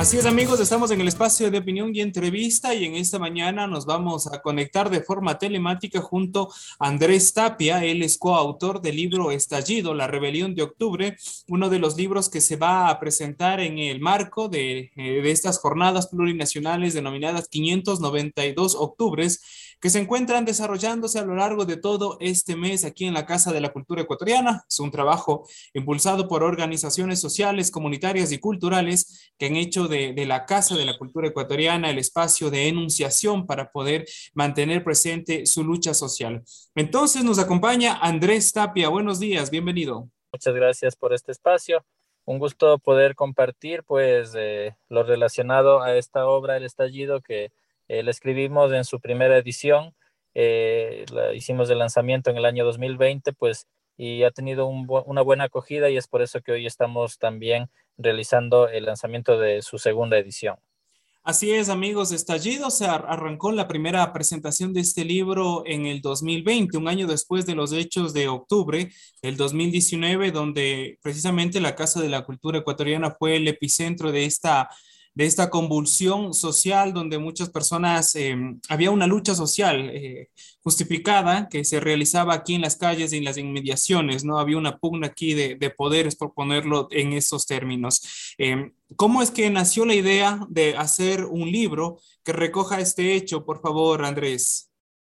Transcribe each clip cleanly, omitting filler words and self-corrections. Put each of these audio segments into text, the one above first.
Así es, amigos, estamos en el espacio de opinión y entrevista y en esta mañana nos vamos a conectar de forma telemática junto a Andrés Tapia. Él es coautor del libro Estallido, la rebelión de octubre, uno de los libros que se va a presentar en el marco de estas jornadas plurinacionales denominadas 592 octubres, que se encuentran desarrollándose a lo largo de todo este mes aquí en la Casa de la Cultura Ecuatoriana. Es un trabajo impulsado por organizaciones sociales, comunitarias y culturales que han hecho de la Casa de la Cultura Ecuatoriana el espacio de enunciación para poder mantener presente su lucha social. Entonces nos acompaña Andrés Tapia. Buenos días, bienvenido. Muchas gracias por este espacio. Un gusto poder compartir lo relacionado a esta obra, El Estallido, que la escribimos en su primera edición. Hicimos el lanzamiento en el año 2020, pues, y ha tenido una buena acogida, y es por eso que hoy estamos también realizando el lanzamiento de su segunda edición. Así es, amigos, Estallido se arrancó la primera presentación de este libro en el 2020, un año después de los hechos de octubre del 2019, donde precisamente la Casa de la Cultura Ecuatoriana fue el epicentro de esta convulsión social, donde muchas personas, había una lucha social justificada que se realizaba aquí en las calles y en las inmediaciones, ¿no? Había una pugna aquí de poderes, por ponerlo en esos términos. ¿Cómo es que nació la idea de hacer un libro que recoja este hecho? Por favor, Andrés.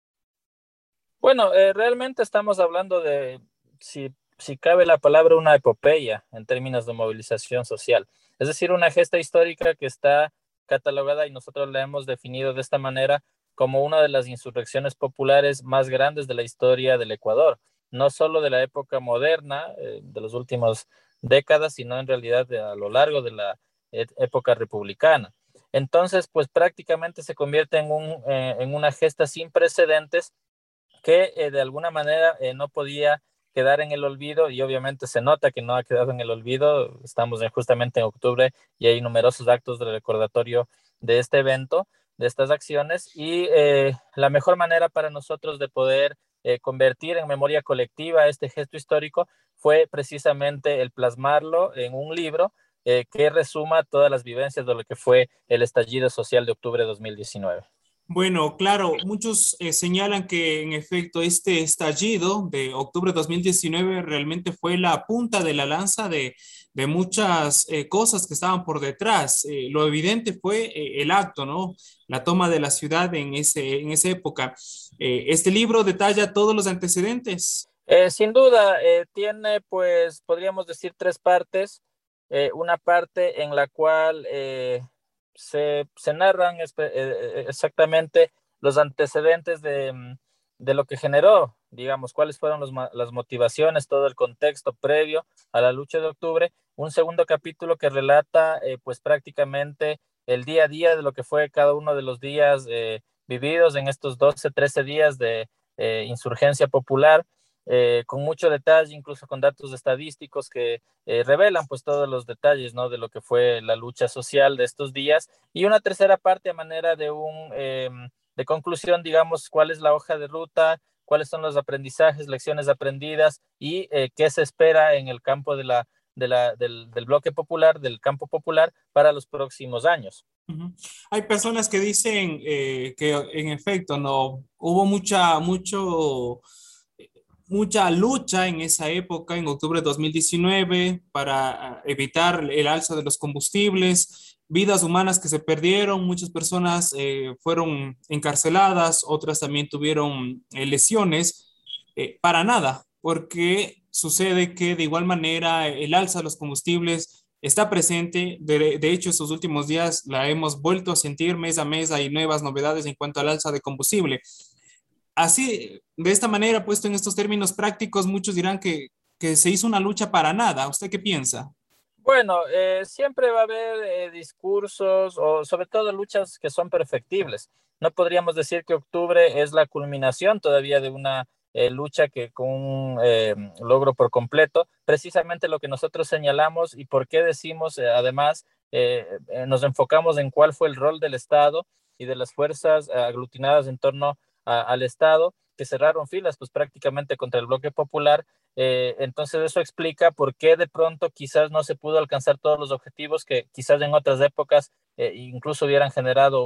Bueno, realmente estamos hablando de, si cabe la palabra, una epopeya en términos de movilización social. Es decir, una gesta histórica que está catalogada, y nosotros la hemos definido de esta manera, como una de las insurrecciones populares más grandes de la historia del Ecuador. No solo de la época moderna, de las últimas décadas, sino en realidad a lo largo de la época republicana. Entonces, pues prácticamente se convierte en una gesta sin precedentes que de alguna manera no podía quedar en el olvido, y obviamente se nota que no ha quedado en el olvido. Estamos justamente en octubre y hay numerosos actos de recordatorio de este evento, de estas acciones, y la mejor manera para nosotros de poder convertir en memoria colectiva este gesto histórico fue precisamente el plasmarlo en un libro que resuma todas las vivencias de lo que fue el estallido social de octubre de 2019. Bueno, claro, muchos señalan que en efecto este estallido de octubre de 2019 realmente fue la punta de la lanza de muchas cosas que estaban por detrás. Lo evidente fue el acto, ¿no? La toma de la ciudad en esa época. Este libro detalla todos los antecedentes. Sin duda, tiene, pues, podríamos decir, tres partes. Una parte en la cual se narran exactamente los antecedentes de lo que generó, digamos, cuáles fueron las motivaciones, todo el contexto previo a la lucha de octubre. Un segundo capítulo que relata, pues, prácticamente el día a día de lo que fue cada uno de los días vividos en estos 12, 13 días de insurgencia popular, con mucho detalle, incluso con datos estadísticos que revelan, pues, todos los detalles, ¿no?, de lo que fue la lucha social de estos días. Y una tercera parte a manera de conclusión, digamos, cuál es la hoja de ruta, cuáles son los aprendizajes, lecciones aprendidas, y qué se espera en el campo del bloque popular, del campo popular, para los próximos años. Ujú. Hay personas que dicen que en efecto no hubo mucha lucha en esa época, en octubre de 2019, para evitar el alza de los combustibles, vidas humanas que se perdieron, muchas personas fueron encarceladas, otras también tuvieron lesiones, para nada, porque sucede que de igual manera el alza de los combustibles está presente. De hecho, estos últimos días la hemos vuelto a sentir mes a mes, hay nuevas novedades en cuanto al alza de combustible. Así, de esta manera, puesto en estos términos prácticos, muchos dirán que se hizo una lucha para nada. ¿Usted qué piensa? Bueno, siempre va a haber discursos, o sobre todo luchas que son perfectibles. No podríamos decir que octubre es la culminación todavía de una lucha que con un logro por completo. Precisamente lo que nosotros señalamos, y por qué decimos, además, nos enfocamos en cuál fue el rol del Estado y de las fuerzas aglutinadas en torno al Estado, que cerraron filas, pues, prácticamente contra el bloque popular, Entonces eso explica por qué de pronto quizás no se pudo alcanzar todos los objetivos que quizás en otras épocas incluso hubieran generado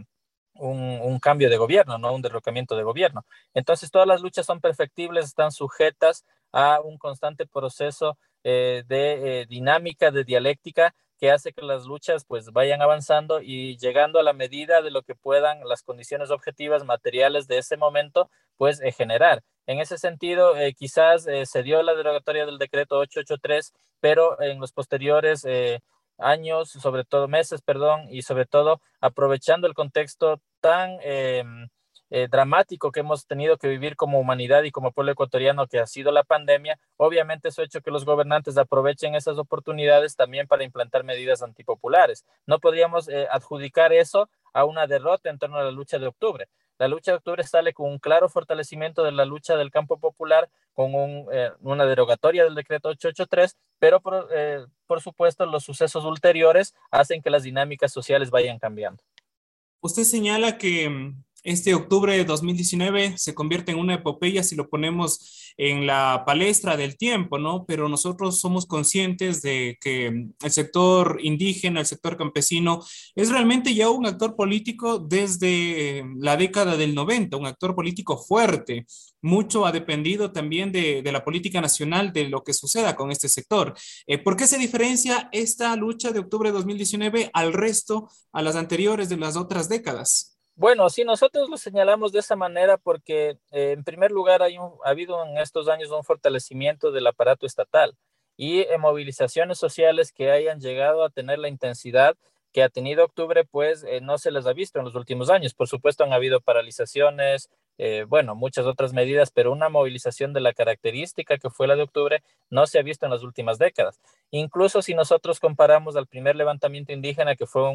un cambio de gobierno, ¿no? Un derrocamiento de gobierno. Entonces todas las luchas son perfectibles, están sujetas a un constante proceso de dinámica, de dialéctica, que hace que las luchas pues vayan avanzando y llegando a la medida de lo que puedan las condiciones objetivas materiales de ese momento pues generar. En ese sentido, quizás se dio la derogatoria del decreto 883, pero en los posteriores años, sobre todo meses, perdón, y sobre todo aprovechando el contexto tan dramático que hemos tenido que vivir como humanidad y como pueblo ecuatoriano, que ha sido la pandemia, obviamente eso ha hecho que los gobernantes aprovechen esas oportunidades también para implantar medidas antipopulares. No podríamos adjudicar eso a una derrota en torno a la lucha de octubre. La lucha de octubre sale con un claro fortalecimiento de la lucha del campo popular, con una derogatoria del decreto 883, pero por supuesto los sucesos ulteriores hacen que las dinámicas sociales vayan cambiando. Usted señala que este octubre de 2019 se convierte en una epopeya si lo ponemos en la palestra del tiempo, ¿no? Pero nosotros somos conscientes de que el sector indígena, el sector campesino, es realmente ya un actor político desde la década del 90, un actor político fuerte. Mucho ha dependido también de la política nacional, de lo que suceda con este sector. ¿Por qué se diferencia esta lucha de octubre de 2019 al resto, a las anteriores de las otras décadas? Bueno, sí, nosotros lo señalamos de esa manera porque, en primer lugar, ha habido en estos años un fortalecimiento del aparato estatal y movilizaciones sociales que hayan llegado a tener la intensidad que ha tenido octubre, pues no se les ha visto en los últimos años. Por supuesto, han habido paralizaciones, bueno, muchas otras medidas, pero una movilización de la característica que fue la de octubre no se ha visto en las últimas décadas. Incluso si nosotros comparamos al primer levantamiento indígena, que fue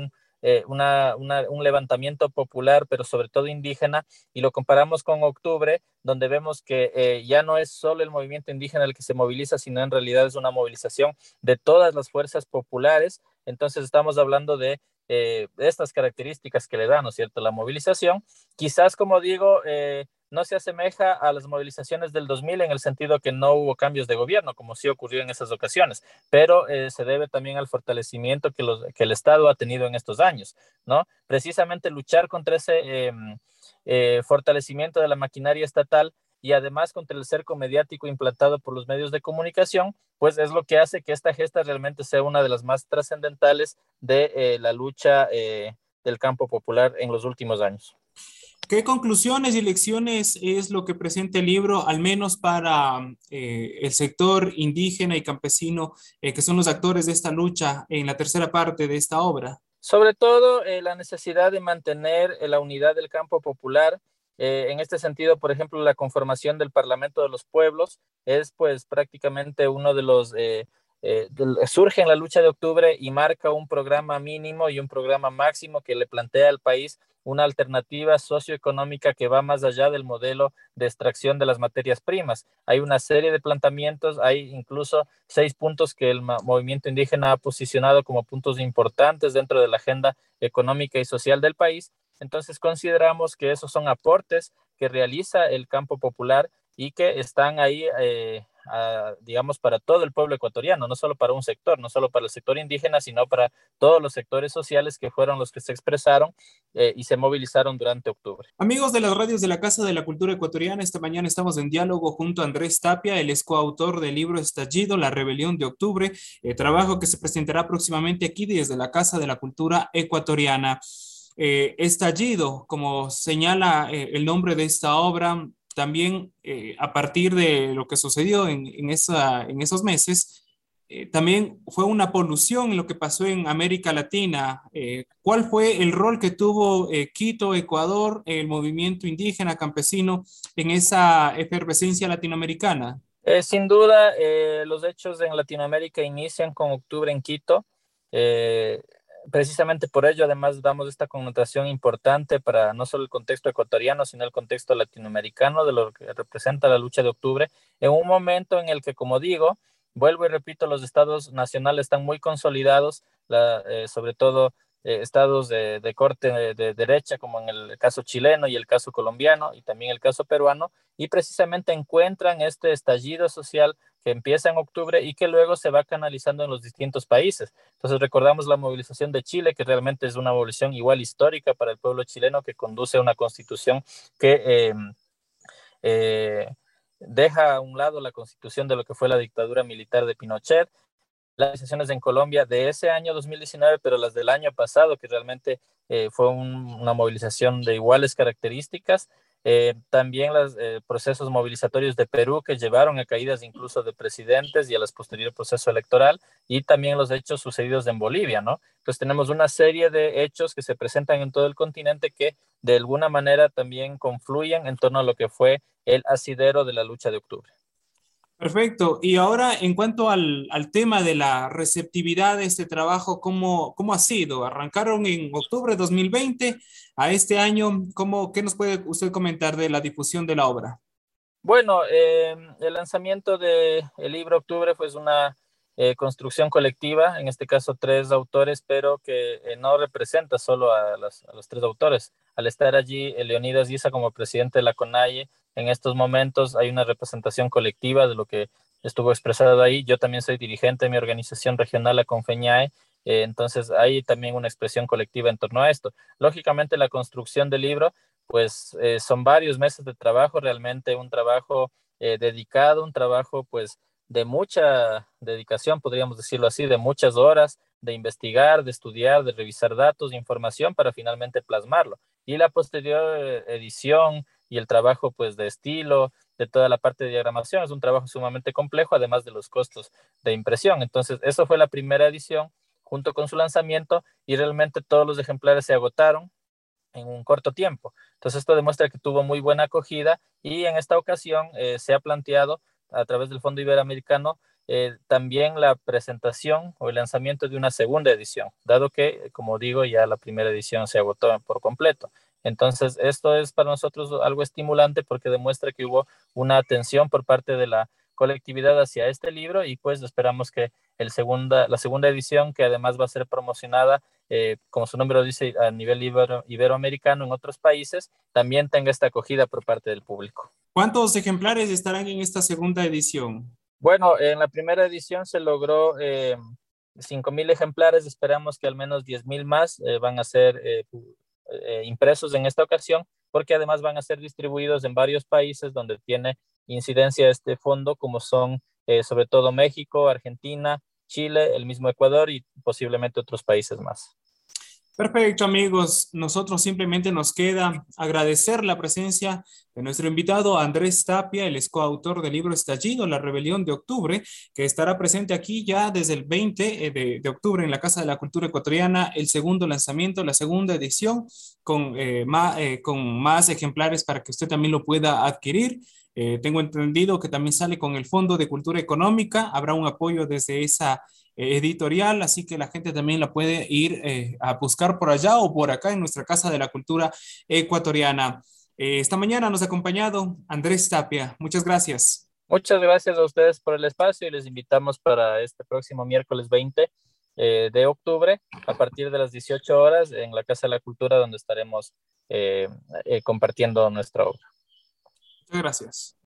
un levantamiento popular, pero sobre todo indígena, y lo comparamos con octubre, donde vemos que ya no es solo el movimiento indígena el que se moviliza, sino en realidad es una movilización de todas las fuerzas populares. Entonces estamos hablando de estas características que le dan, ¿no es cierto?, la movilización. Quizás, como digo, no se asemeja a las movilizaciones del 2000 en el sentido que no hubo cambios de gobierno, como sí ocurrió en esas ocasiones, pero se debe también al fortalecimiento que el Estado ha tenido en estos años, ¿no? Precisamente luchar contra ese fortalecimiento de la maquinaria estatal y además contra el cerco mediático implantado por los medios de comunicación, pues es lo que hace que esta gesta realmente sea una de las más trascendentales de la lucha del campo popular en los últimos años. ¿Qué conclusiones y lecciones es lo que presenta el libro, al menos para el sector indígena y campesino, que son los actores de esta lucha en la tercera parte de esta obra? Sobre todo la necesidad de mantener la unidad del campo popular. En este sentido, por ejemplo, la conformación del Parlamento de los Pueblos es pues prácticamente uno de los... surge en la lucha de octubre y marca un programa mínimo y un programa máximo que le plantea al país una alternativa socioeconómica que va más allá del modelo de extracción de las materias primas. Hay una serie de planteamientos, hay incluso 6 puntos que el movimiento indígena ha posicionado como puntos importantes dentro de la agenda económica y social del país. Entonces consideramos que esos son aportes que realiza el campo popular y que están ahí, digamos, para todo el pueblo ecuatoriano, no solo para un sector, no solo para el sector indígena, sino para todos los sectores sociales que fueron los que se expresaron y se movilizaron durante octubre. Amigos de las radios de la Casa de la Cultura Ecuatoriana, esta mañana estamos en diálogo junto a Andrés Tapia, el es coautor del libro Estallido, la rebelión de octubre, trabajo que se presentará próximamente aquí desde la Casa de la Cultura Ecuatoriana. Estallido, como señala el nombre de esta obra, también a partir de lo que sucedió en esos meses, también fue una polución en lo que pasó en América Latina. ¿Cuál fue el rol que tuvo Quito, Ecuador, el movimiento indígena campesino en esa efervescencia latinoamericana? Sin duda, los hechos en Latinoamérica inician con octubre en Quito. Eh, Precisamente por ello, además, damos esta connotación importante para no solo el contexto ecuatoriano, sino el contexto latinoamericano de lo que representa la lucha de octubre, en un momento en el que, como digo, vuelvo y repito, los estados nacionales están muy consolidados, sobre todo estados de corte de derecha, como en el caso chileno y el caso colombiano y también el caso peruano, y precisamente encuentran este estallido social que empieza en octubre y que luego se va canalizando en los distintos países. Entonces recordamos la movilización de Chile, que realmente es una movilización igual histórica para el pueblo chileno, que conduce a una constitución que eh, deja a un lado la constitución de lo que fue la dictadura militar de Pinochet. Las movilizaciones en Colombia de ese año 2019, pero las del año pasado, que realmente fue una movilización de iguales características. También los procesos movilizatorios de Perú, que llevaron a caídas incluso de presidentes y a los posterior proceso electoral, y también los hechos sucedidos en Bolivia, ¿no? Entonces tenemos una serie de hechos que se presentan en todo el continente que de alguna manera también confluyen en torno a lo que fue el asidero de la lucha de octubre. Perfecto. Y ahora, en cuanto al tema de la receptividad de este trabajo, ¿cómo ha sido? Arrancaron en octubre de 2020 a este año. ¿Qué nos puede usted comentar de la difusión de la obra? Bueno, el lanzamiento del libro Octubre fue una construcción colectiva, en este caso tres autores, pero que no representa solo a los tres autores. Al estar allí Leonidas Guisa como presidente de la CONAIE, en estos momentos hay una representación colectiva de lo que estuvo expresado ahí. Yo también soy dirigente de mi organización regional, la Confeñae, entonces hay también una expresión colectiva en torno a esto. Lógicamente la construcción del libro pues son varios meses de trabajo, realmente un trabajo dedicado, un trabajo pues de mucha dedicación, podríamos decirlo así, de muchas horas de investigar, de estudiar, de revisar datos, información para finalmente plasmarlo. Y la posterior edición y el trabajo pues de estilo, de toda la parte de diagramación, es un trabajo sumamente complejo, además de los costos de impresión. Entonces, eso fue la primera edición junto con su lanzamiento y realmente todos los ejemplares se agotaron en un corto tiempo. Entonces esto demuestra que tuvo muy buena acogida y en esta ocasión se ha planteado a través del Fondo Iberoamericano también la presentación o el lanzamiento de una segunda edición, dado que, como digo, ya la primera edición se agotó por completo. Entonces, esto es para nosotros algo estimulante porque demuestra que hubo una atención por parte de la colectividad hacia este libro y pues esperamos que la segunda edición, que además va a ser promocionada como su nombre lo dice, a nivel iberoamericano en otros países, también tenga esta acogida por parte del público. ¿Cuántos ejemplares estarán en esta segunda edición? Bueno, en la primera edición se logró 5,000 ejemplares, esperamos que al menos 10,000 más van a ser impresos en esta ocasión, porque además van a ser distribuidos en varios países donde tiene incidencia este fondo, como son sobre todo México, Argentina, Chile, el mismo Ecuador y posiblemente otros países más. Perfecto, amigos. Nosotros simplemente nos queda agradecer la presencia de nuestro invitado Andrés Tapia, el coautor del libro Estallido, La Rebelión de Octubre, que estará presente aquí ya desde el 20 de octubre en la Casa de la Cultura Ecuatoriana, el segundo lanzamiento, la segunda edición, con más ejemplares para que usted también lo pueda adquirir. Tengo entendido que también sale con el Fondo de Cultura Económica. Habrá un apoyo desde esa editorial, así que la gente también la puede ir a buscar por allá o por acá en nuestra Casa de la Cultura Ecuatoriana. Esta mañana nos ha acompañado Andrés Tapia. Muchas gracias. Muchas gracias a ustedes por el espacio y les invitamos para este próximo miércoles 20 de octubre a partir de las 18 horas en la Casa de la Cultura donde estaremos compartiendo nuestra obra. Muchas gracias.